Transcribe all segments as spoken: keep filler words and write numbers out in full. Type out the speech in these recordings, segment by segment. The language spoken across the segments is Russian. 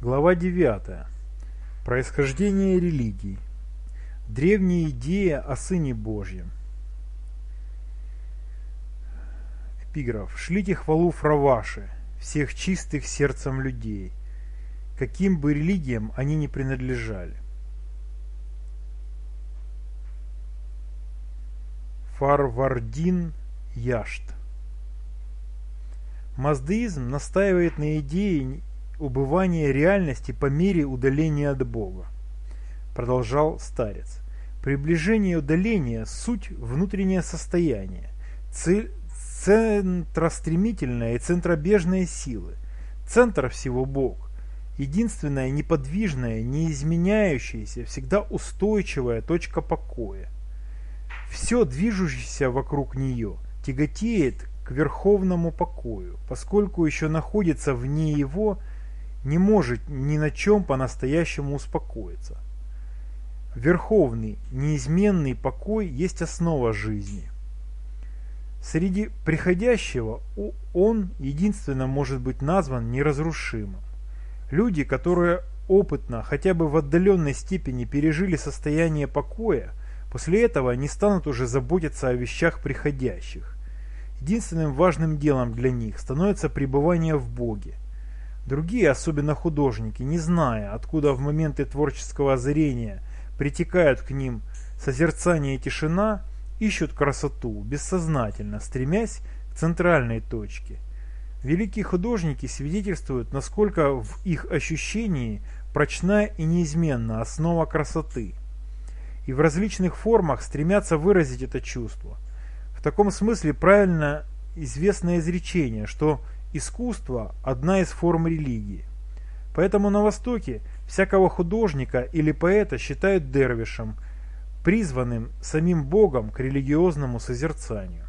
Глава девятая. Происхождение религий. Древняя идея о Сыне Божьем. Эпиграф. «Шлите хвалу Фраваше, всех чистых сердцем людей, каким бы религиям они ни принадлежали». Фарвардин Яшт. Маздеизм настаивает на идее убывания реальности по мере удаления от Бога. Продолжал старец. Приближение и удаление – суть внутреннее состояние, цель, центростремительная и центробежная силы. Центр всего Бог. Единственная неподвижная, неизменяющаяся, всегда устойчивая точка покоя. Все движущееся вокруг нее тяготеет к верховному покою, поскольку еще находится вне его, не может ни на чем по-настоящему успокоиться. Верховный, неизменный покой есть основа жизни. Среди приходящего он единственно может быть назван неразрушимым. Люди, которые опытно, хотя бы в отдаленной степени пережили состояние покоя, после этого не станут уже заботиться о вещах приходящих. Единственным важным делом для них становится пребывание в Боге. Другие, особенно художники, не зная, откуда в моменты творческого озарения притекают к ним созерцание и тишина, ищут красоту, бессознательно, стремясь к центральной точке. Великие художники свидетельствуют, насколько в их ощущении прочна и неизменна основа красоты, и в различных формах стремятся выразить это чувство. В таком смысле правильно известное изречение, что искусство – одна из форм религии. Поэтому на Востоке всякого художника или поэта считают дервишем, призванным самим Богом к религиозному созерцанию.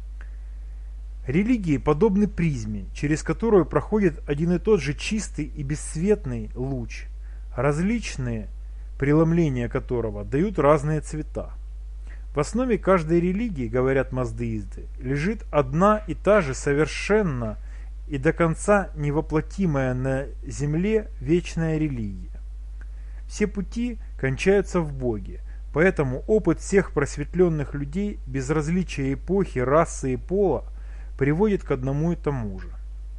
Религии подобны призме, через которую проходит один и тот же чистый и бесцветный луч, различные преломления которого дают разные цвета. В основе каждой религии, говорят маздеисты, лежит одна и та же совершенно и до конца невоплотимая на земле вечная религия. Все пути кончаются в Боге, поэтому опыт всех просветленных людей без различия эпохи, расы и пола приводит к одному и тому же.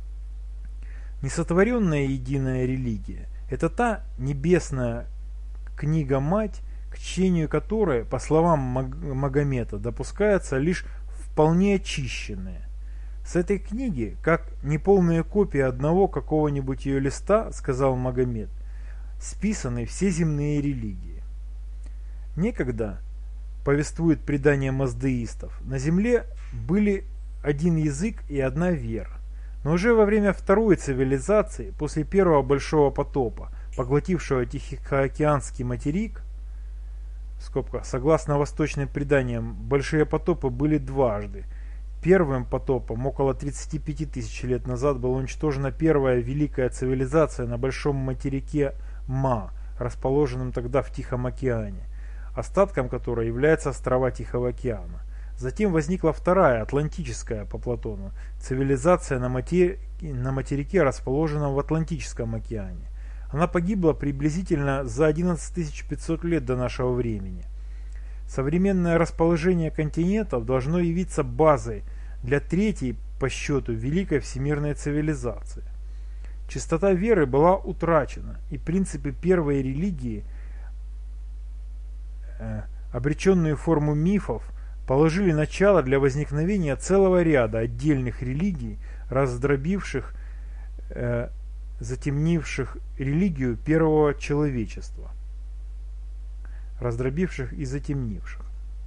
Несотворенная единая религия – это та небесная книга-мать, к чтению которой, по словам Магомета, допускаются лишь вполне очищенные. С этой книги, как неполная копия одного какого-нибудь ее листа, сказал Магомет, списаны все земные религии. Некогда, повествует предание маздеистов, на земле были один язык и одна вера. Но уже во время второй цивилизации, после первого большого потопа, поглотившего Тихоокеанский материк, в скобках, согласно восточным преданиям, большие потопы были дважды. Первым потопом, около тридцати пяти тысяч лет назад, была уничтожена первая великая цивилизация на большом материке Ма, расположенном тогда в Тихом океане, остатком которой являются острова Тихого океана. Затем возникла вторая, атлантическая по Платону, цивилизация на, матери... на материке, расположенном в Атлантическом океане. Она погибла приблизительно за одиннадцать тысяч пятьсот лет до нашего времени. Современное расположение континентов должно явиться базой для третьей по счету великой всемирной цивилизации. Чистота веры была утрачена, и принципы первой религии, э, обреченные в форму мифов, положили начало для возникновения целого ряда отдельных религий, раздробивших, э, затемнивших религию первого человечества. раздробивших и затемнивших.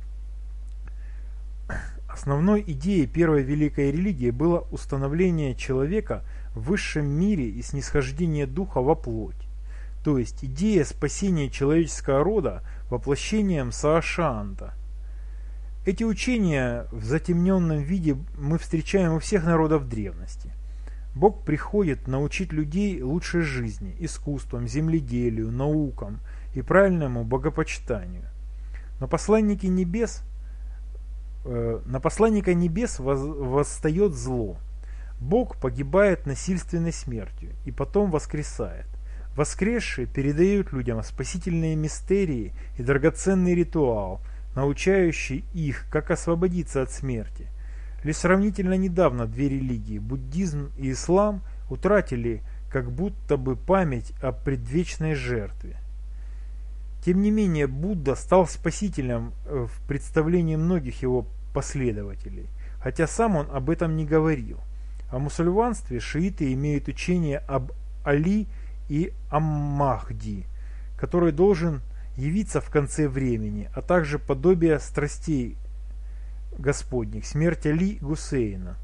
Основной идеей первой великой религии было установление человека в высшем мире и снисхождение духа во плоть, то есть идея спасения человеческого рода воплощением Саашанта. Эти учения в затемненном виде мы встречаем у всех народов древности. Бог приходит научить людей лучшей жизни, искусствам, земледелию, наукам и правильному богопочитанию. Но посланники небес, э, на посланника небес воз, восстает зло. Бог погибает насильственной смертью и потом воскресает. Воскресшие передают людям спасительные мистерии и драгоценный ритуал, научающий их, как освободиться от смерти. Лишь сравнительно недавно две религии, буддизм и ислам, утратили как будто бы память о предвечной жертве. Тем не менее, Будда стал спасителем в представлении многих его последователей, хотя сам он об этом не говорил. О мусульманстве шииты имеют учение об Али и о Махди, который должен явиться в конце времени, а также подобие страстей Господних, смерть Али и Гусейна.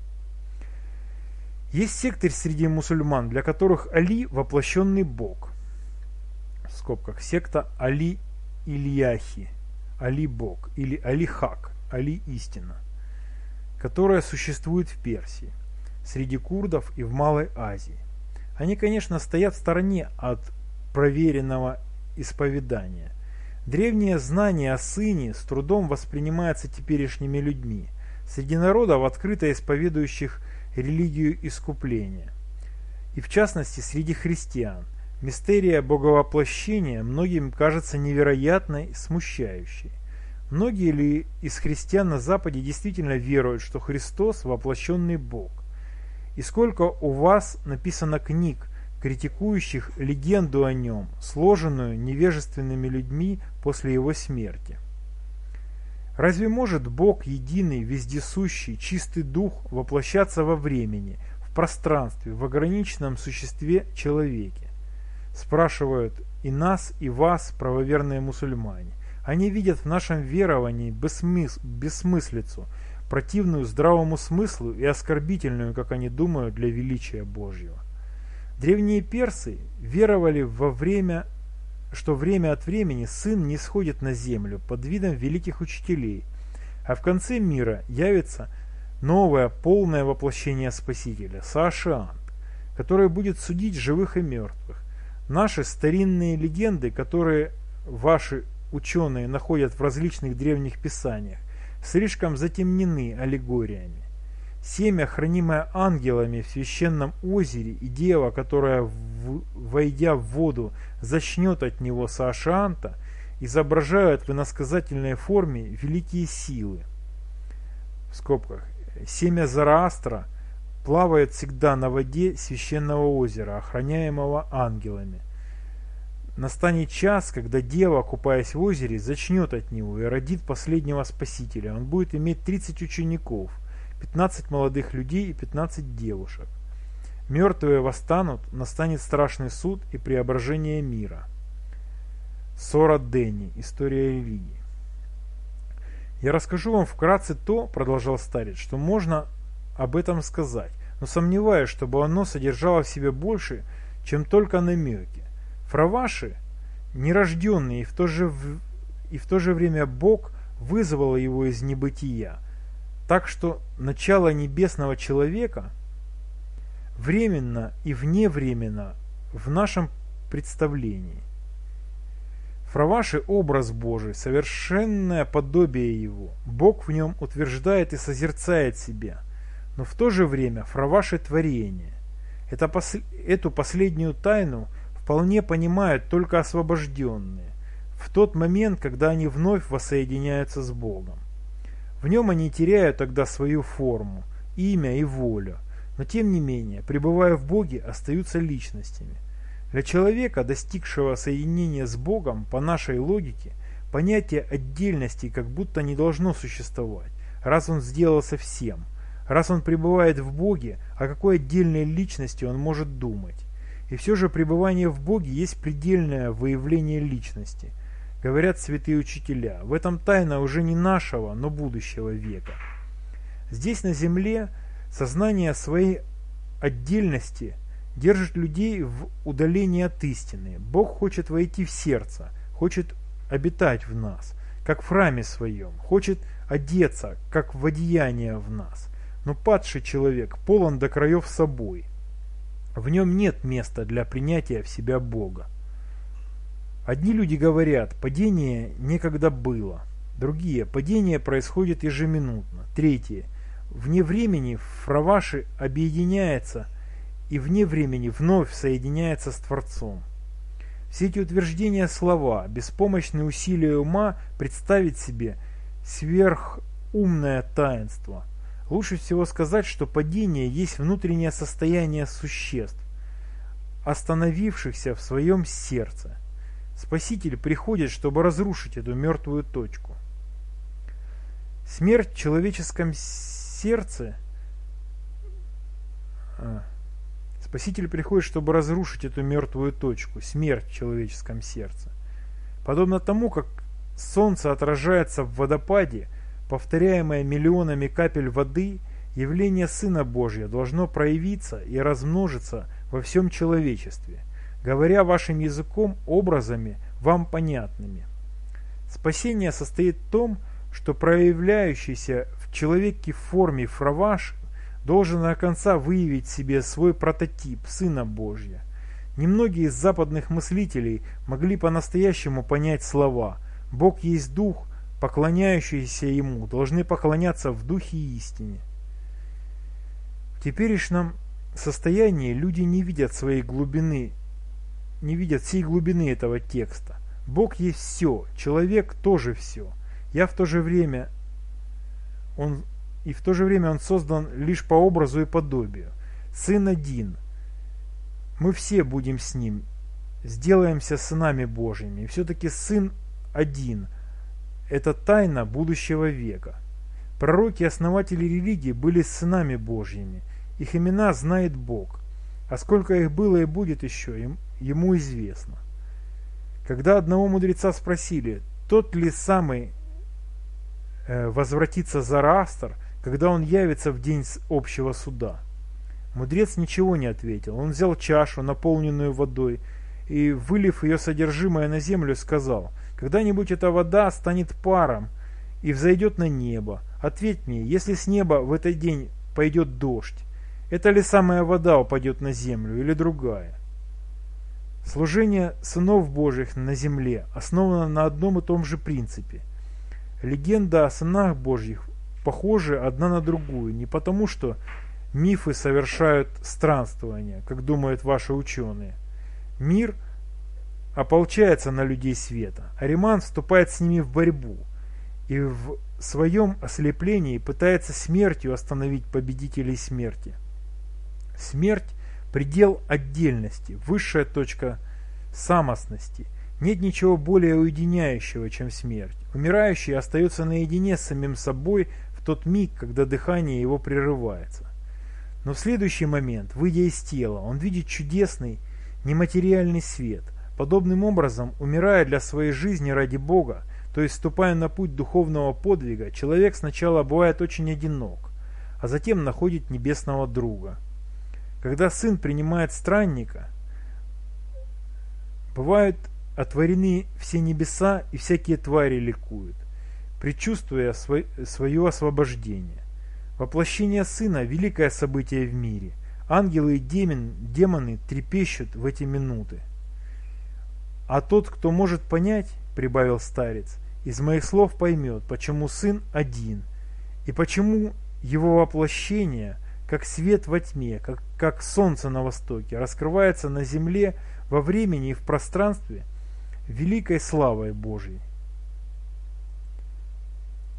Есть секты среди мусульман, для которых Али – воплощенный Бог. В скобках секта Али Ильяхи, Али Бог, или Али Хак, Али Истина, которая существует в Персии, среди курдов и в Малой Азии. Они, конечно, стоят в стороне от проверенного исповедания. Древнее знание о Сыне с трудом воспринимается теперешними людьми, среди народов, открыто исповедующих религию искупления. И в частности, среди христиан. Мистерия боговоплощения многим кажется невероятной и смущающей. Многие ли из христиан на Западе действительно веруют, что Христос – воплощенный Бог? И сколько у вас написано книг, критикующих легенду о нем, сложенную невежественными людьми после его смерти? Разве может Бог единый, вездесущий, чистый дух воплощаться во времени, в пространстве, в ограниченном существе человеке? Спрашивают и нас, и вас, правоверные мусульмане. Они видят в нашем веровании бессмыс... бессмыслицу, противную здравому смыслу и оскорбительную, как они думают, для величия Божьего. Древние персы веровали во время, что время от времени Сын не сходит на землю под видом великих учителей, а в конце мира явится новое полное воплощение Спасителя, Саашиант, который будет судить живых и мертвых. Наши старинные легенды, которые ваши ученые находят в различных древних писаниях, слишком затемнены аллегориями. Семя, хранимое ангелами в священном озере, и дева, которая, в, войдя в воду, зачнет от него Саашианта, изображают в иносказательной форме великие силы. В скобках. Семя Зараастра плавает всегда на воде священного озера, охраняемого ангелами. Настанет час, когда дева, купаясь в озере, зачнет от него и родит последнего спасителя. Он будет иметь тридцать учеников, пятнадцать молодых людей и пятнадцать девушек. Мертвые восстанут, настанет страшный суд и преображение мира. Сора Денни. История религии. Я расскажу вам вкратце то, продолжал старец, что можно об этом сказать, но сомневаюсь, чтобы оно содержало в себе больше, чем только намеки. Фраваши, нерожденный и в то же, и в то же время Бог, вызвал его из небытия, так что начало небесного человека временно и вневременно в нашем представлении. Фраваши – образ Божий, совершенное подобие его. Бог в нем утверждает и созерцает себя, но в то же время Фраваши – творение. Это пос... Эту последнюю тайну вполне понимают только освобожденные, в тот момент, когда они вновь воссоединяются с Богом. В нем они теряют тогда свою форму, имя и волю, но тем не менее, пребывая в Боге, остаются личностями. Для человека, достигшего соединения с Богом, по нашей логике, понятие отдельности как будто не должно существовать, раз он сделался всем. Раз он пребывает в Боге, о какой отдельной личности он может думать? И все же пребывание в Боге есть предельное выявление личности. Говорят святые учителя, в этом тайна уже не нашего, но будущего века. Здесь на земле сознание своей отдельности держит людей в удалении от истины. Бог хочет войти в сердце, хочет обитать в нас, как в храме своем, хочет одеться, как в одеяние в нас. Но падший человек полон до краев собой. В нем нет места для принятия в себя Бога. Одни люди говорят, падение некогда было. Другие, падение происходит ежеминутно. Третьи, вне времени Фраваши объединяется и вне времени вновь соединяется с Творцом. Все эти утверждения слова, беспомощные усилия ума представить себе сверхумное таинство. Лучше всего сказать, что падение есть внутреннее состояние существ, остановившихся в своем сердце. Спаситель приходит, чтобы разрушить эту мертвую точку. Смерть в человеческом сердце... А. Спаситель приходит, чтобы разрушить эту мертвую точку, смерть в человеческом сердце. Подобно тому, как солнце отражается в водопаде, повторяемое миллионами капель воды, явление Сына Божия должно проявиться и размножиться во всем человечестве, говоря вашим языком образами, вам понятными. Спасение состоит в том, что проявляющийся в человеке в форме фраваш должен до конца выявить в себе свой прототип Сына Божия. Немногие из западных мыслителей могли по-настоящему понять слова «Бог есть Дух», поклоняющиеся Ему должны поклоняться в Духе и истине. В теперешнем состоянии люди не видят своей глубины, не видят всей глубины этого текста. Бог есть все, человек тоже все. Я в то же время, он, и в то же время он создан лишь по образу и подобию. Сын один. Мы все будем с ним, сделаемся сынами Божьими. И все-таки Сын один. Это тайна будущего века. Пророки и основатели религии были сынами Божьими. Их имена знает Бог. А сколько их было и будет еще, ему известно. Когда одного мудреца спросили, тот ли самый э, возвратится Зороастр, когда он явится в день общего суда. Мудрец ничего не ответил. Он взял чашу, наполненную водой, и, вылив ее содержимое на землю, сказал: «Когда-нибудь эта вода станет паром и взойдет на небо. Ответь мне, если с неба в этот день пойдет дождь, это ли самая вода упадет на землю или другая?» Служение сынов Божьих на земле основано на одном и том же принципе. Легенда о сынах Божьих похожа одна на другую, не потому что мифы совершают странствования, как думают ваши ученые. Мир ополчается на людей света, а Ариман вступает с ними в борьбу и в своем ослеплении пытается смертью остановить победителей смерти. Смерть – предел отдельности, высшая точка самостности. Нет ничего более уединяющего, чем смерть. Умирающий остается наедине с самим собой в тот миг, когда дыхание его прерывается. Но в следующий момент, выйдя из тела, он видит чудесный, нематериальный свет. Подобным образом, умирая для своей жизни ради Бога, то есть вступая на путь духовного подвига, человек сначала бывает очень одинок, а затем находит небесного друга. Когда сын принимает странника, бывают отворены все небеса, и всякие твари ликуют, предчувствуя свой, свое освобождение. Воплощение сына – великое событие в мире. Ангелы и демон, демоны трепещут в эти минуты. А тот, кто может понять, прибавил старец, из моих слов поймет, почему сын один, и почему его воплощение, как свет во тьме, как, как солнце на востоке, раскрывается на земле во времени и в пространстве великой славой Божьей.